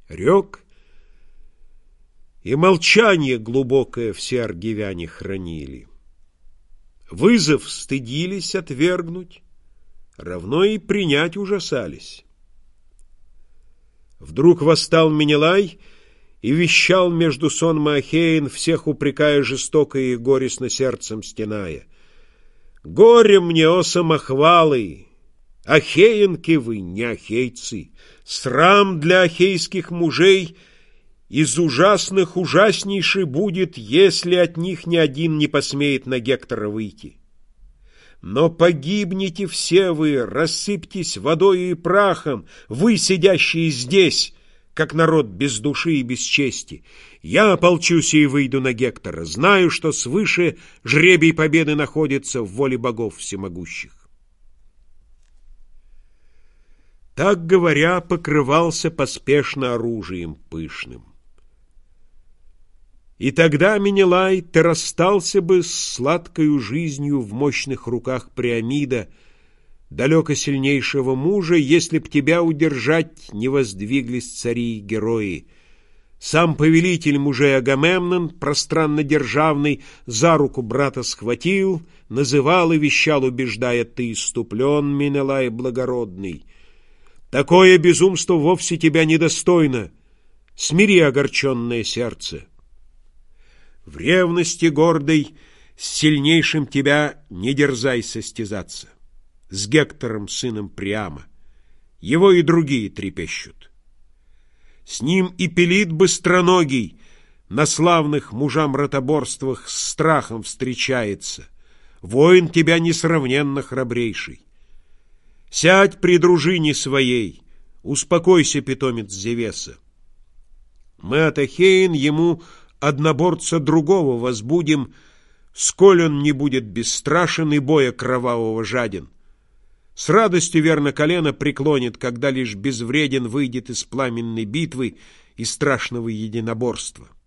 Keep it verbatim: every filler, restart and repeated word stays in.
Рек, и молчание глубокое все аргивяне хранили. Вызов стыдились отвергнуть, равно и принять ужасались. Вдруг восстал Менелай и вещал между сонма Ахеин, всех упрекая жестоко и горестно сердцем стеная: «Горе мне, о самохвалы! Ахеенки вы, не ахейцы! Срам для ахейских мужей из ужасных ужаснейший будет, если от них ни один не посмеет на Гектора выйти. Но погибнете все вы, рассыпьтесь водою и прахом, вы, сидящие здесь, как народ без души и без чести. Я ополчусь и выйду на Гектора, знаю, что свыше жребий победы находится в воле богов всемогущих». Так говоря, покрывался поспешно оружием пышным. И тогда, Менелай, ты расстался бы с сладкою жизнью в мощных руках Приамида, далеко сильнейшего мужа, если б тебя удержать не воздвиглись цари и герои. Сам повелитель мужей Агамемнон, пространно державный, за руку брата схватил, называл и вещал, убеждая: ты иступлен, Менелай благородный. Такое безумство вовсе тебя недостойно. Смири огорченное сердце. В ревности гордой с сильнейшим тебя не дерзай состязаться. С Гектором, сыном Приама. Его и другие трепещут. С ним и Пелит быстроногий на славных мужам ротоборствах с страхом встречается. Воин тебя несравненно храбрейший. Сядь при дружине своей, успокойся, питомец Зевеса. Мы от Ахеин ему одноборца другого возбудим, сколь он не будет бесстрашен и боя кровавого жаден. С радостью верно колено преклонит, когда лишь безвреден выйдет из пламенной битвы и страшного единоборства.